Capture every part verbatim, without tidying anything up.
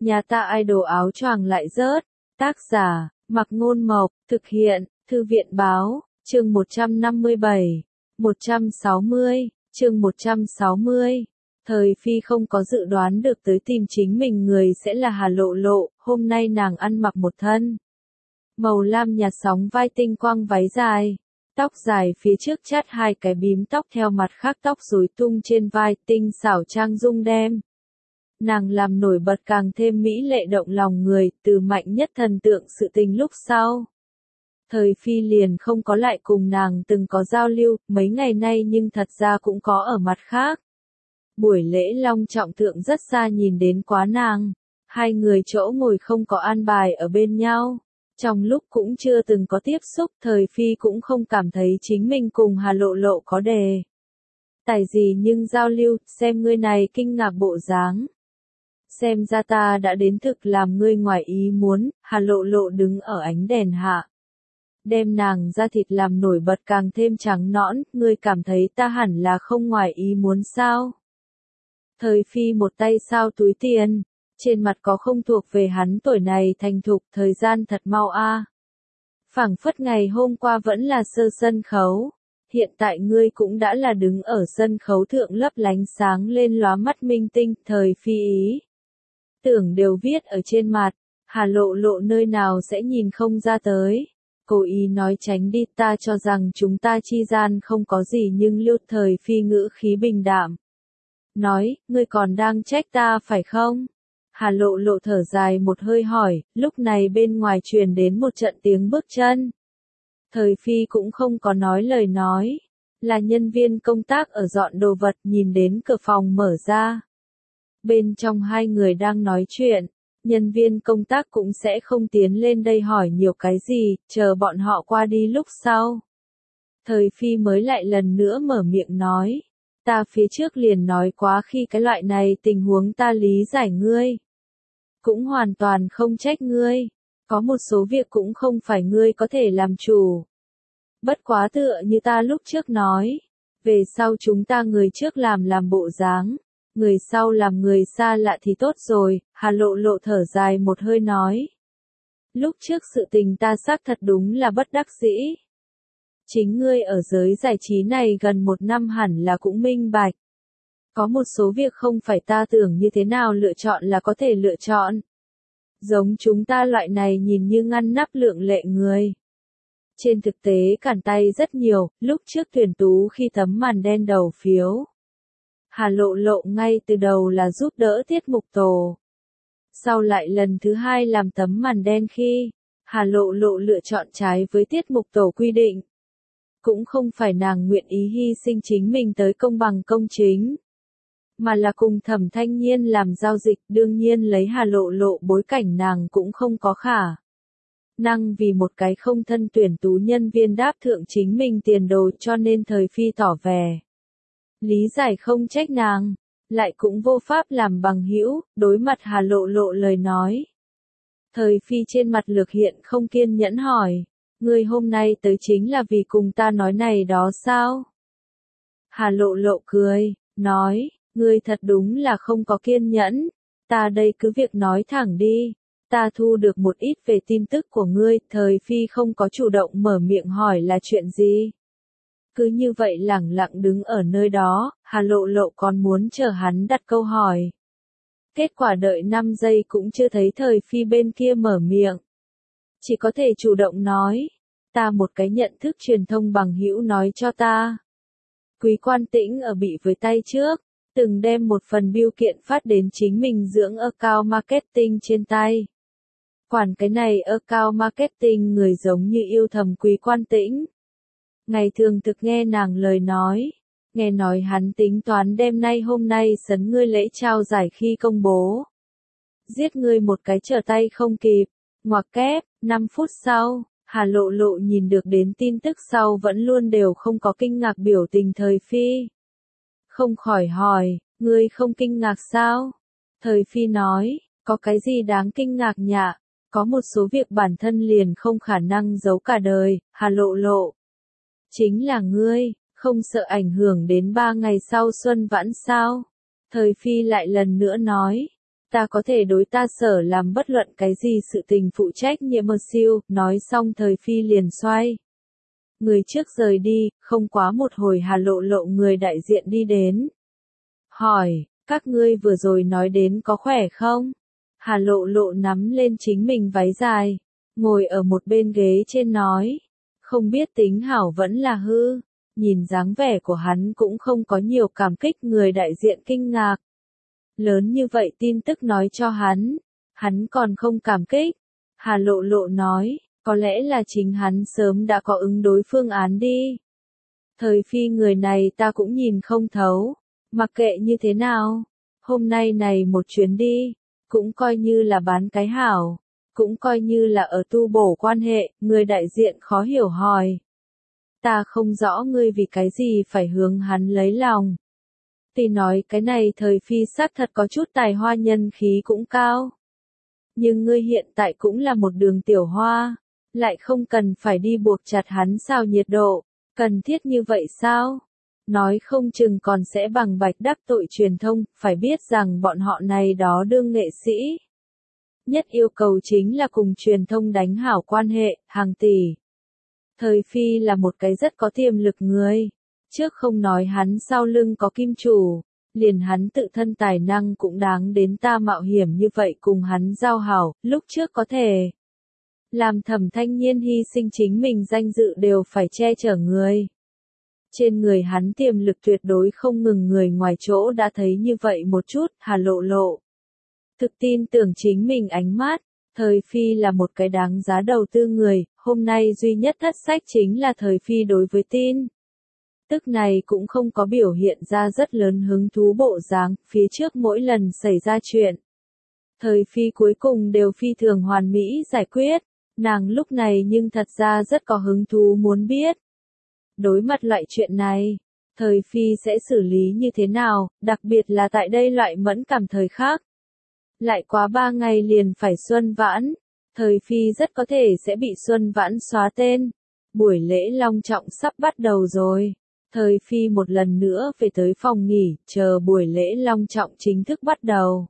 Nhà ta idol áo choàng lại rớt. Tác giả, Mặc Ngôn Mộc, thực hiện, Thư viện Báo, chương một trăm năm mươi bảy, một trăm sáu mươi, chương một trăm sáu mươi. Thời Phi không có dự đoán được tới tìm chính mình người sẽ là Hà Lộ Lộ, hôm nay nàng ăn mặc một thân màu lam nhạt sóng vai tinh quang váy dài, tóc dài phía trước chát hai cái bím tóc theo mặt khác tóc rối tung trên vai, tinh xảo trang dung đem nàng làm nổi bật càng thêm mỹ lệ động lòng người, từ mạnh nhất thần tượng sự tình lúc sau. Thời Phi liền không có lại cùng nàng từng có giao lưu, mấy ngày nay nhưng thật ra cũng có ở mặt khác. Buổi lễ long trọng thượng rất xa nhìn đến quá nàng, hai người chỗ ngồi không có an bài ở bên nhau. Trong lúc cũng chưa từng có tiếp xúc, Thời Phi cũng không cảm thấy chính mình cùng Hà Lộ Lộ có đề tài gì nhưng giao lưu, xem ngươi này kinh ngạc bộ dáng. Xem ra ta đã đến thực làm ngươi ngoài ý muốn, Hà Lộ Lộ đứng ở ánh đèn hạ. Đem nàng da thịt làm nổi bật càng thêm trắng nõn, ngươi cảm thấy ta hẳn là không ngoài ý muốn sao? Thời Phi một tay sao túi tiền, trên mặt có không thuộc về hắn tuổi này thành thục, thời gian thật mau a. À. Phảng phất ngày hôm qua vẫn là sơ sân khấu, hiện tại ngươi cũng đã là đứng ở sân khấu thượng lấp lánh sáng lên lóa mắt minh tinh, Thời Phi ý tưởng đều viết ở trên mặt, Hà Lộ Lộ nơi nào sẽ nhìn không ra tới. Cố ý nói tránh đi, ta cho rằng chúng ta chi gian không có gì nhưng Lưu Thời Phi ngữ khí bình đạm. Nói, ngươi còn đang trách ta phải không? Hà Lộ Lộ thở dài một hơi hỏi, lúc này bên ngoài truyền đến một trận tiếng bước chân. Thời Phi cũng không có nói lời nói, là nhân viên công tác ở dọn đồ vật, nhìn đến cửa phòng mở ra. Bên trong hai người đang nói chuyện, nhân viên công tác cũng sẽ không tiến lên đây hỏi nhiều cái gì, chờ bọn họ qua đi lúc sau. Thời Phi mới lại lần nữa mở miệng nói, ta phía trước liền nói quá khi cái loại này tình huống ta lý giải ngươi. Cũng hoàn toàn không trách ngươi, có một số việc cũng không phải ngươi có thể làm chủ. Bất quá tựa như ta lúc trước nói, về sau chúng ta người trước làm làm bộ dáng. Người sau làm người xa lạ thì tốt rồi, Hà Lộ Lộ thở dài một hơi nói. Lúc trước sự tình ta xác thật đúng là bất đắc dĩ. Chính ngươi ở giới giải trí này gần một năm hẳn là cũng minh bạch. Có một số việc không phải ta tưởng như thế nào lựa chọn là có thể lựa chọn. Giống chúng ta loại này nhìn như ngăn nắp lượng lệ người. Trên thực tế cản tay rất nhiều, lúc trước tuyển tú khi tấm màn đen đầu phiếu. Hà Lộ Lộ ngay từ đầu là giúp đỡ Tiết Mục Tổ. Sau lại lần thứ hai làm tấm màn đen khi, Hà Lộ Lộ lựa chọn trái với Tiết Mục Tổ quy định. Cũng không phải nàng nguyện ý hy sinh chính mình tới công bằng công chính, mà là cùng Thẩm Thanh Nhiên làm giao dịch, đương nhiên lấy Hà Lộ Lộ bối cảnh nàng cũng không có khả năng vì một cái không thân tuyển tú nhân viên đáp thượng chính mình tiền đồ, cho nên Thời Phi tỏ vẻ lý giải không trách nàng, lại cũng vô pháp làm bằng hữu, đối mặt Hà Lộ Lộ lời nói. Thời Phi trên mặt lược hiện không kiên nhẫn hỏi, ngươi hôm nay tới chính là vì cùng ta nói này đó sao? Hà Lộ Lộ cười, nói, ngươi thật đúng là không có kiên nhẫn, ta đây cứ việc nói thẳng đi, ta thu được một ít về tin tức của ngươi, Thời Phi không có chủ động mở miệng hỏi là chuyện gì. Cứ như vậy lẳng lặng đứng ở nơi đó, Hà Lộ Lộ còn muốn chờ hắn đặt câu hỏi. Kết quả đợi năm giây cũng chưa thấy Thời Phi bên kia mở miệng. Chỉ có thể chủ động nói, ta một cái nhận thức truyền thông bằng hữu nói cho ta. Quý Quan Tĩnh ở bị với tay trước, từng đem một phần bưu kiện phát đến chính mình dưỡng account marketing trên tay. Quản cái này account marketing người giống như yêu thầm Quý Quan Tĩnh. Ngày thường thực nghe nàng lời nói, nghe nói hắn tính toán đêm nay hôm nay sấn ngươi lễ trao giải khi công bố. Giết ngươi một cái trở tay không kịp, ngoặc kép, năm phút sau, Hà Lộ Lộ nhìn được đến tin tức sau vẫn luôn đều không có kinh ngạc biểu tình Thời Phi. Không khỏi hỏi, ngươi không kinh ngạc sao? Thời Phi nói, có cái gì đáng kinh ngạc nhạ, có một số việc bản thân liền không khả năng giấu cả đời, Hà Lộ Lộ. Chính là ngươi, không sợ ảnh hưởng đến ba ngày sau Xuân Vãn sao? Thời Phi lại lần nữa nói, Ta có thể đối ta sở làm bất luận cái gì sự tình phụ trách nhiệm mơ siêu, nói xong thời phi liền xoay. Người trước rời đi, không quá một hồi Hà Lộ Lộ người đại diện đi đến. Hỏi, các ngươi vừa rồi nói đến có khỏe không? Hà Lộ Lộ nắm lên chính mình váy dài, ngồi ở một bên ghế trên nói. Không biết tính hảo vẫn là hư, nhìn dáng vẻ của hắn cũng không có nhiều cảm kích, người đại diện kinh ngạc. Lớn như vậy tin tức nói cho hắn, hắn còn không cảm kích. Hà Lộ Lộ nói, có lẽ là chính hắn sớm đã có ứng đối phương án đi. Thời phi người này ta cũng nhìn không thấu, mặc kệ như thế nào, hôm nay này một chuyến đi, cũng coi như là bán cái hảo, cũng coi như là ở tu bổ quan hệ, người đại diện khó hiểu hỏi. Ta không rõ ngươi vì cái gì phải hướng hắn lấy lòng. Tỷ nói cái này thời phi xác thật có chút tài hoa, nhân khí cũng cao. Nhưng ngươi hiện tại cũng là một đường tiểu hoa, lại không cần phải đi buộc chặt hắn sao nhiệt độ, cần thiết như vậy sao? Nói không chừng còn sẽ bằng bạch đắc tội truyền thông, phải biết rằng bọn họ này đó đương nghệ sĩ. Nhất yêu cầu chính là cùng truyền thông đánh hảo quan hệ, hàng tỷ. Thời phi là một cái rất có tiềm lực người. Trước không nói hắn sau lưng có kim chủ, liền hắn tự thân tài năng cũng đáng đến ta mạo hiểm như vậy cùng hắn giao hảo, lúc trước có thể làm Thẩm Thanh Nhiên hy sinh chính mình danh dự đều phải che chở người. Trên người hắn tiềm lực tuyệt đối không ngừng, người ngoài chỗ đã thấy như vậy một chút, Hà Lộ Lộ thực tin tưởng chính mình ánh mắt. Thời phi là một cái đáng giá đầu tư người, hôm nay duy nhất thất sách chính là thời phi đối với tin tức này cũng không có biểu hiện ra rất lớn hứng thú bộ dáng, phía trước mỗi lần xảy ra chuyện. Thời phi cuối cùng đều phi thường hoàn mỹ giải quyết, nàng lúc này nhưng thật ra rất có hứng thú muốn biết. Đối mặt loại chuyện này, thời phi sẽ xử lý như thế nào, đặc biệt là tại đây loại mẫn cảm thời khắc. Lại quá ba ngày liền phải Xuân Vãn, thời phi rất có thể sẽ bị Xuân Vãn xóa tên. Buổi lễ long trọng sắp bắt đầu rồi. Thời phi một lần nữa về tới phòng nghỉ, chờ buổi lễ long trọng chính thức bắt đầu.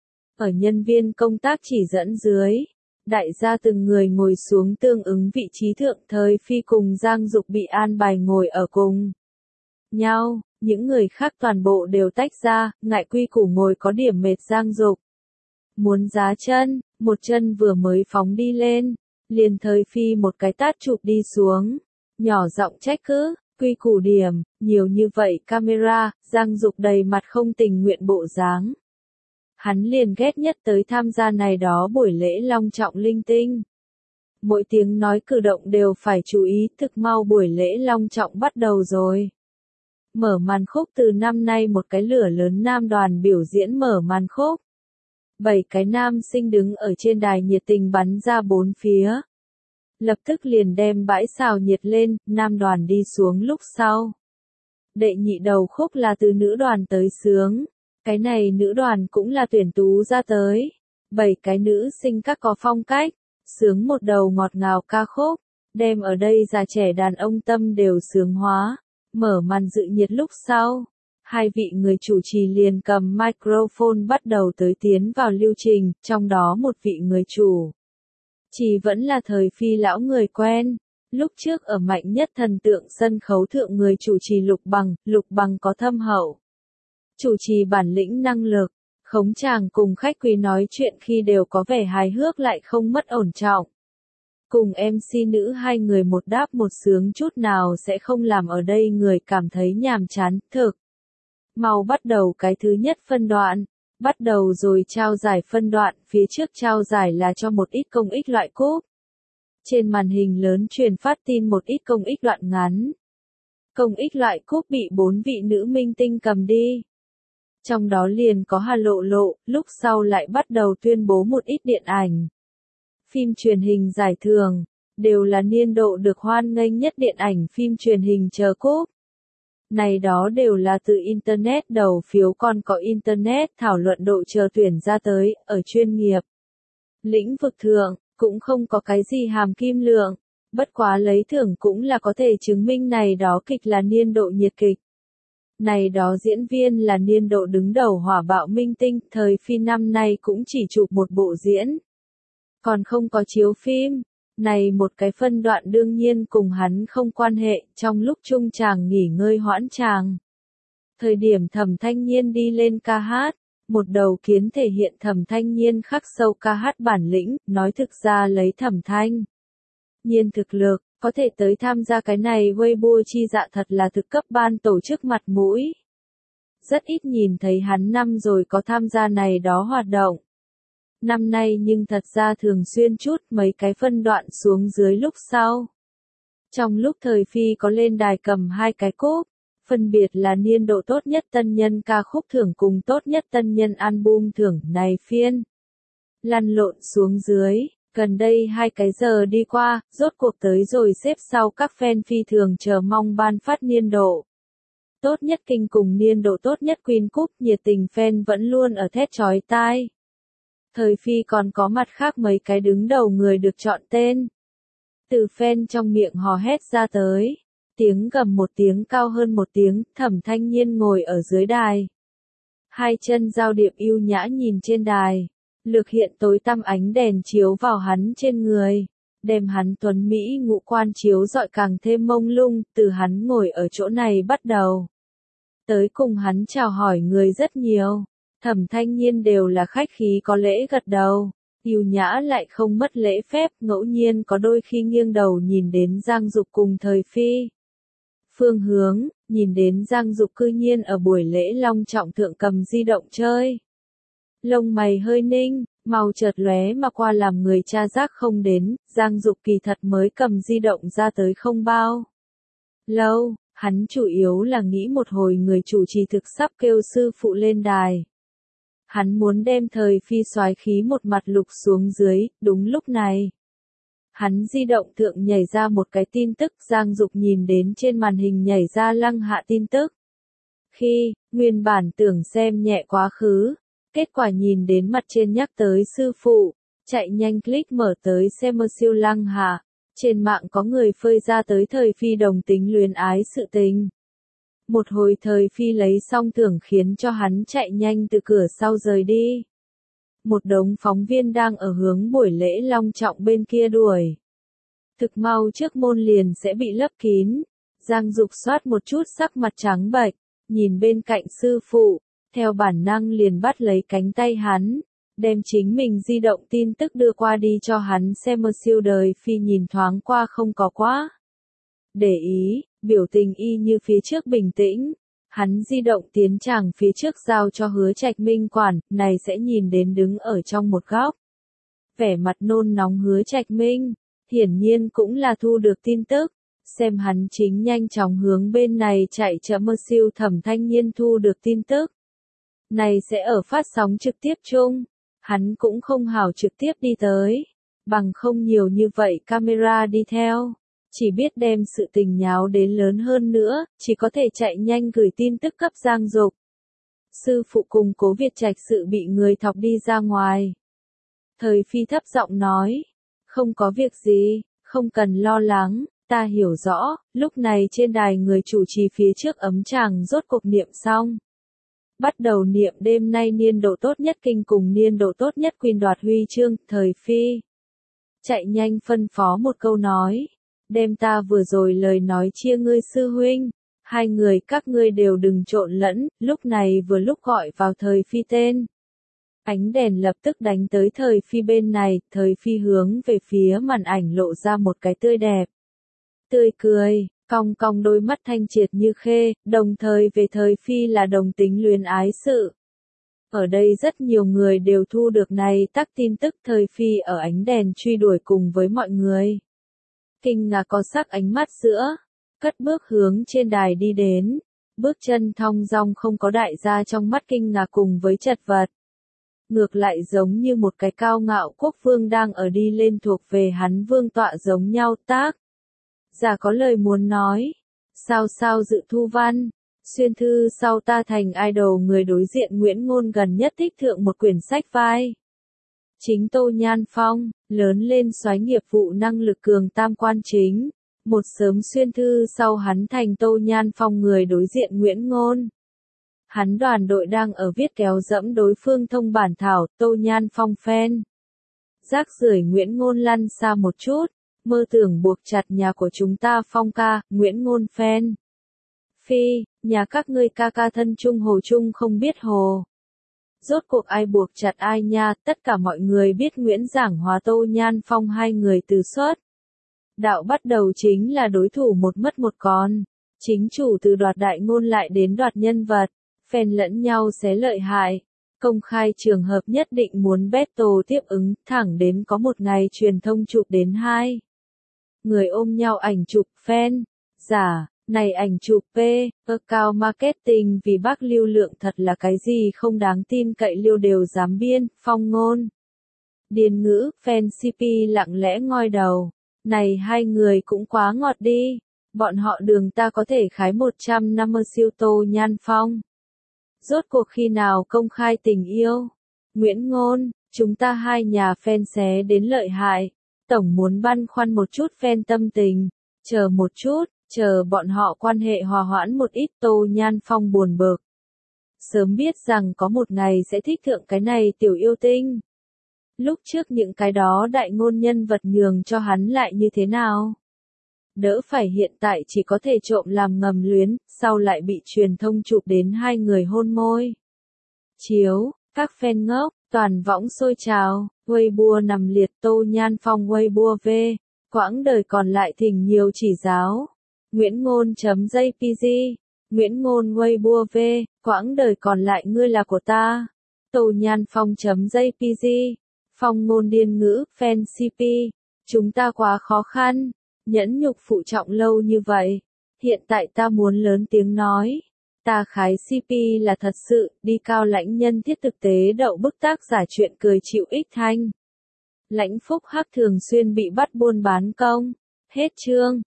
Ở nhân viên công tác chỉ dẫn dưới, đại gia từng người ngồi xuống tương ứng vị trí thượng, thời phi cùng Giang Dục bị an bài ngồi ở cùng nhau, những người khác toàn bộ đều tách ra, ngại quy củ ngồi có điểm mệt. Giang Dục muốn giá chân, một chân vừa mới phóng đi lên, liền thời phi một cái tát chụp đi xuống, nhỏ giọng trách cứ. Quy củ điểm, nhiều như vậy camera, Giang Dục đầy mặt không tình nguyện bộ dáng. Hắn liền ghét nhất tới tham gia này đó buổi lễ long trọng linh tinh. Mỗi tiếng nói cử động đều phải chú ý, thực mau buổi lễ long trọng bắt đầu rồi. Mở màn khúc từ năm nay một cái lửa lớn nam đoàn biểu diễn mở màn khúc. Bảy cái nam sinh đứng ở trên đài nhiệt tình bắn ra bốn phía. Lập tức liền đem bãi xào nhiệt lên, nam đoàn đi xuống lúc sau. Đệ nhị đầu khúc là từ nữ đoàn tới sướng. Cái này nữ đoàn cũng là tuyển tú ra tới. Bảy cái nữ sinh các có phong cách, sướng một đầu ngọt ngào ca khúc, đem ở đây già trẻ đàn ông tâm đều sướng hóa. Mở màn dự nhiệt lúc sau, hai vị người chủ trì liền cầm microphone bắt đầu tới tiến vào lưu trình, trong đó một vị người chủ chỉ vẫn là thời phi lão người quen. Lúc trước ở mạnh nhất thần tượng sân khấu thượng người chủ trì Lục Bằng, Lục Bằng có thâm hậu chủ trì bản lĩnh năng lực, khống chàng cùng khách quý nói chuyện khi đều có vẻ hài hước lại không mất ổn trọng. Cùng em xê nữ hai người một đáp một sướng chút nào sẽ không làm ở đây người cảm thấy nhàm chán, thực. Mau bắt đầu cái thứ nhất phân đoạn. Bắt đầu rồi trao giải phân đoạn, phía trước trao giải là cho một ít công ích loại cúp. Trên màn hình lớn truyền phát tin một ít công ích đoạn ngắn. Công ích loại cúp bị bốn vị nữ minh tinh cầm đi. Trong đó liền có Hà Lộ Lộ, lúc sau lại bắt đầu tuyên bố một ít điện ảnh. Phim truyền hình giải thưởng, đều là niên độ được hoan nghênh nhất điện ảnh phim truyền hình chờ cúp. Này đó đều là từ Internet đầu phiếu, còn có Internet thảo luận độ chờ tuyển ra tới, ở chuyên nghiệp. Lĩnh vực thượng, cũng không có cái gì hàm kim lượng, bất quá lấy thưởng cũng là có thể chứng minh này đó kịch là niên độ nhiệt kịch. Này đó diễn viên là niên độ đứng đầu hỏa bạo minh tinh, thời phi năm nay cũng chỉ chụp một bộ diễn. Còn không có chiếu phim. Này một cái phân đoạn đương nhiên cùng hắn không quan hệ, trong lúc trung chàng nghỉ ngơi hoãn chàng. Thời điểm Thẩm Thanh Nhiên đi lên ca hát, một đầu kiến thể hiện Thẩm Thanh Nhiên khắc sâu ca hát bản lĩnh, nói thực ra lấy Thẩm Thanh Nhiên thực lực, có thể tới tham gia cái này Weibo chi dạ thật là thực cấp ban tổ chức mặt mũi. Rất ít nhìn thấy hắn năm rồi có tham gia này đó hoạt động. Năm nay nhưng thật ra thường xuyên chút mấy cái phân đoạn xuống dưới lúc sau. Trong lúc thời phi có lên đài cầm hai cái cúp, phân biệt là niên độ tốt nhất tân nhân ca khúc thưởng cùng tốt nhất tân nhân album thưởng này phiên. Lăn lộn xuống dưới, gần đây hai cái giờ đi qua, rốt cuộc tới rồi xếp sau các fan phi thường chờ mong ban phát niên độ. Tốt nhất kinh cùng niên độ tốt nhất Queen Cúp, nhiệt tình fan vẫn luôn ở thét chói tai. Thời phi còn có mặt khác mấy cái đứng đầu người được chọn tên. Từ fan trong miệng hò hét ra tới. Tiếng gầm một tiếng cao hơn một tiếng, Thẩm Thanh Nhiên ngồi ở dưới đài. Hai chân giao điệp yêu nhã nhìn trên đài. Lược hiện tối tăm ánh đèn chiếu vào hắn trên người. Đem hắn tuấn Mỹ ngũ quan chiếu rọi càng thêm mông lung, từ hắn ngồi ở chỗ này bắt đầu. Tới cùng hắn chào hỏi người rất nhiều. Thẩm Thanh Nhiên đều là khách khí có lễ gật đầu, yêu nhã lại không mất lễ phép, ngẫu nhiên có đôi khi nghiêng đầu nhìn đến Giang Dục cùng thời phi. Phương hướng, nhìn đến Giang Dục cư nhiên ở buổi lễ long trọng thượng cầm di động chơi. Lông mày hơi ninh, màu chợt lóe mà qua làm người cha giác không đến, Giang Dục kỳ thật mới cầm di động ra tới không bao lâu, hắn chủ yếu là nghĩ một hồi người chủ trì thực sắp kêu sư phụ lên đài. Hắn muốn đem thời phi soái khí một mặt lục xuống dưới, đúng lúc này. Hắn di động thượng nhảy ra một cái tin tức, Giang Dục nhìn đến trên màn hình nhảy ra Lăng Hạ tin tức. Khi, nguyên bản tưởng xem nhẹ quá khứ, kết quả nhìn đến mặt trên nhắc tới sư phụ, chạy nhanh click mở tới xem siêu Lăng Hạ, trên mạng có người phơi ra tới thời phi đồng tính luyến ái sự tình. Một hồi thời phi lấy xong thưởng khiến cho hắn chạy nhanh từ cửa sau rời đi. Một đống phóng viên đang ở hướng buổi lễ long trọng bên kia đuổi. Thực mau trước môn liền sẽ bị lấp kín. Giang Dục soát một chút sắc mặt trắng bệch, nhìn bên cạnh sư phụ, theo bản năng liền bắt lấy cánh tay hắn, đem chính mình di động tin tức đưa qua đi cho hắn xem siêu đời phi nhìn thoáng qua không có quá. Để ý, biểu tình y như phía trước bình tĩnh, hắn di động tiến chàng phía trước giao cho Hứa Trạch Minh quản, này sẽ nhìn đến đứng ở trong một góc. Vẻ mặt nôn nóng Hứa Trạch Minh, hiển nhiên cũng là thu được tin tức, xem hắn chính nhanh chóng hướng bên này chạy chậm mơ siêu Thẩm Thanh Nhiên thu được tin tức. Này sẽ ở phát sóng trực tiếp chung, hắn cũng không hảo trực tiếp đi tới, bằng không nhiều như vậy camera đi theo. Chỉ biết đem sự tình nháo đến lớn hơn nữa, chỉ có thể chạy nhanh gửi tin tức cấp Giang Dục. Sư phụ cùng Cố Việt Trạch sự bị người thọc đi ra ngoài. Thời phi thấp giọng nói, không có việc gì, không cần lo lắng, ta hiểu rõ, lúc này trên đài người chủ trì phía trước ấm tràng rốt cuộc niệm xong. Bắt đầu niệm đêm nay niên độ tốt nhất kinh cùng niên độ tốt nhất Queen đoạt huy chương, thời phi. Chạy nhanh phân phó một câu nói. Đem ta vừa rồi lời nói chia ngươi sư huynh, hai người các ngươi đều đừng trộn lẫn, lúc này vừa lúc gọi vào thời phi tên. Ánh đèn lập tức đánh tới thời phi bên này, thời phi hướng về phía màn ảnh lộ ra một cái tươi đẹp. Tươi cười, cong cong đôi mắt thanh triệt như khê, đồng thời về thời phi là đồng tính luyến ái sự. Ở đây rất nhiều người đều thu được này tắc tin tức thời phi ở ánh đèn truy đuổi cùng với mọi người. Kinh ngạc có sắc ánh mắt giữa, cất bước hướng trên đài đi đến, bước chân thong dong không có đại gia trong mắt kinh ngạc cùng với chật vật. Ngược lại giống như một cái cao ngạo quốc vương đang ở đi lên thuộc về hắn vương tọa giống nhau tác. Giả có lời muốn nói, sao sao dự thu văn, xuyên thư sau ta thành idol người đối diện Nguyễn Ngôn gần nhất thích thượng một quyển sách vai. Chính Tô Nhan Phong, lớn lên soái nghiệp vụ năng lực cường tam quan chính, Một sớm xuyên thư sau hắn thành Tô Nhan Phong người đối diện Nguyễn Ngôn. Hắn đoàn đội đang ở viết kéo dẫm đối phương thông bản thảo, Tô Nhan Phong fan. Rác rưởi Nguyễn Ngôn lăn xa một chút, mơ tưởng buộc chặt nhà của chúng ta Phong ca, Nguyễn Ngôn fan. Phi, nhà các ngươi ca ca thân chung hồ chung không biết hồ. Rốt cuộc ai buộc chặt ai nha, tất cả mọi người biết Nguyễn Giảng Hòa Tô Nhan Phong hai người từ xuất. Đạo bắt đầu chính là đối thủ một mất một còn. Chính chủ từ đoạt đại ngôn lại đến đoạt nhân vật, phen lẫn nhau xé lợi hại. Công khai trường hợp nhất định muốn battle tiếp ứng, thẳng đến có một ngày truyền thông chụp đến hai người ôm nhau ảnh chụp fan. Giả, này ảnh chụp P, account marketing vì bác lưu lượng thật là cái gì không đáng tin cậy liêu đều dám biên, Phong ngôn. Điền ngữ, fan xê pê lặng lẽ ngoi đầu. Này hai người cũng quá ngọt đi. Bọn họ đường ta có thể khái một trăm năm mươi siêu Tô Nhan Phong. Rốt cuộc khi nào công khai tình yêu? Nguyễn Ngôn, chúng ta hai nhà fan xé đến lợi hại. Tổng muốn băn khoăn một chút fan tâm tình. Chờ một chút, chờ bọn họ quan hệ hòa hoãn một ít. Tô Nhan Phong buồn bực. Sớm biết rằng có một ngày sẽ thích thượng cái này tiểu yêu tinh. Lúc trước những cái đó đại ngôn nhân vật nhường cho hắn lại như thế nào? Đỡ phải hiện tại chỉ có thể trộm làm ngầm luyến, sau lại bị truyền thông chụp đến hai người hôn môi. Chiếu, các fan ngốc, toàn võng sôi trào, Weibo nằm liệt Tô Nhan Phong Weibo V, quãng đời còn lại thỉnh nhiều chỉ giáo. Nguyễn Ngôn.jpg, Nguyễn Ngôn Weibo V, quãng đời còn lại ngươi là của ta. Tô Nhan Phong.jpg, Phong ngôn điên ngữ, fan xê pê, chúng ta quá khó khăn. Nhẫn nhục phụ trọng lâu như vậy, hiện tại ta muốn lớn tiếng nói, ta khái xê pê là thật sự, đi cao lãnh nhân thiết thực tế đậu bức tác giả chuyện cười chịu ích thanh. Lãnh Phúc Hắc thường xuyên bị bắt buôn bán công, hết chương.